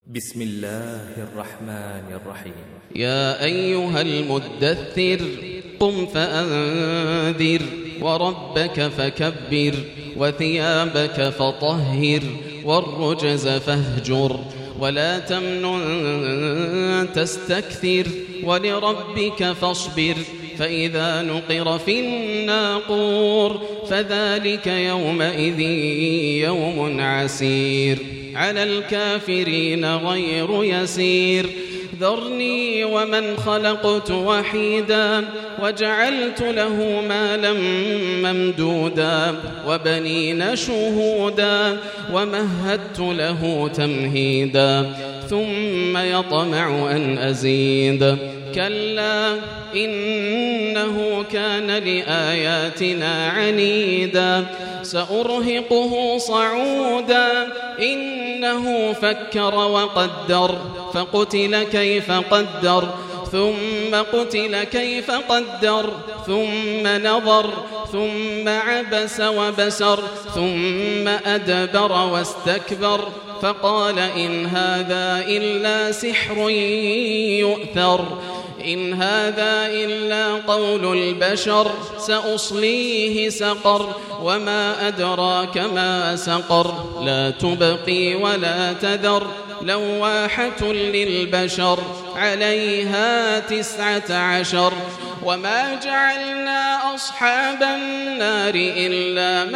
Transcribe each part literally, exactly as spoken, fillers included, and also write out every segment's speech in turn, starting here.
بسم الله الرحمن الرحيم. يا أيها المدثر قم فأنذر وربك فكبر وثيابك فطهر والرجز فاهجر ولا تمنن تستكثر ولربك فاصبر فإذا نقر في الناقور فذلك يومئذ يوم عسير على الكافرين غير يسير ذرني ومن خلقت وحيدا وجعلت له مالا ممدودا وبنين شهودا ومهدت له تمهيدا ثم يطمع أن أزيد كلا إنه كان لآياتنا عنيدا سأرهقه صعودا إنه فكر وقدر فقتل كيف قدر ثم قتل كيف قدر ثم نظر ثم عبس وبسر ثم أدبر واستكبر فقال إن هذا إلا سحر يؤثر إن هذا إلا قول البشر سأصليه سقر وما أدراك ما سقر لا تبقي ولا تذر لواحة للبشر عليها تسعة عشر وما جعلنا أصحاب النار إلا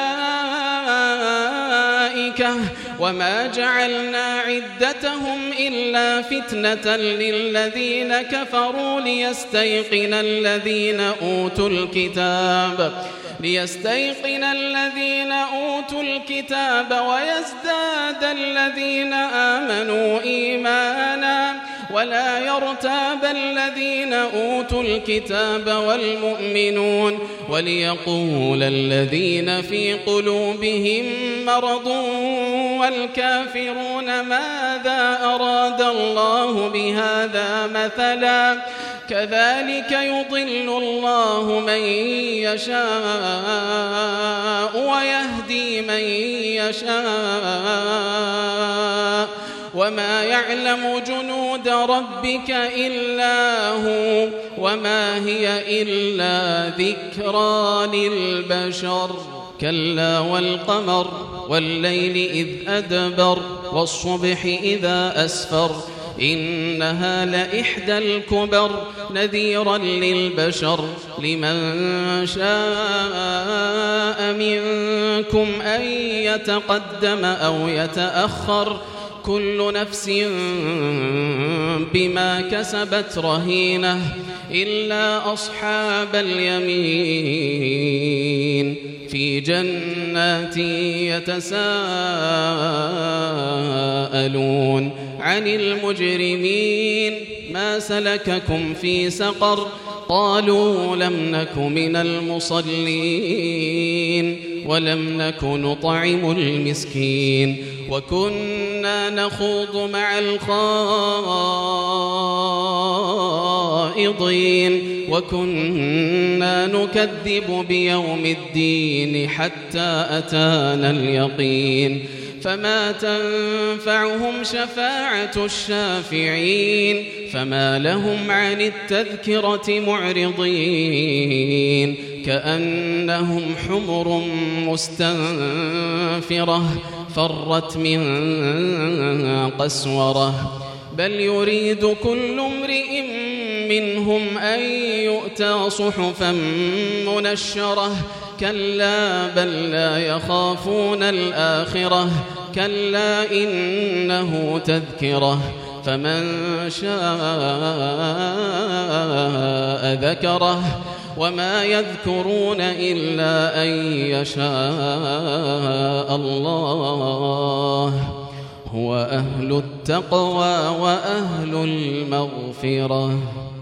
ملائكة وما جعلنا عدتهم إلا فتنة للذين كفروا ليستيقن الذين أوتوا الكتاب ليستيقن الذين أوتوا الكتاب ويزداد الذين آمنوا إيمانا ولا يرتاب الذين أوتوا الكتاب والمؤمنون وليقول الذين في قلوبهم مرض والكافرون ماذا أراد الله بهذا مثلا كذلك يضل الله من يشاء ويهدي من يشاء وما يعلم جنود ربك إلا هو وما هي إلا ذكرى للبشر كلا والقمر والليل إذ أدبر والصبح إذا أسفر إنها لإحدى الكبر نذيرا للبشر لمن شاء منكم أن يتقدم أو يتأخر كل نفس بما كسبت رهينة إلا أصحاب اليمين في جنات يتساءلون عن المجرمين ما سلككم في سقر قالوا لم نك من المصلين ولم نك نطعم المسكين وكنا نخوض مع الخائضين وكنا نكذب بيوم الدين حتى أتانا اليقين فما تنفعهم شفاعة الشافعين فما لهم عن التذكرة معرضين كأنهم حمر مستنفرة فرت من قسورة بل يريد كل امرئ منهم أن يؤتى صحفا منشرة كلا بل لا يخافون الآخرة كلا إنه تذكرة فمن شاء ذكره وما يذكرون إلا أن يشاء الله هو أهل التقوى وأهل المغفرة.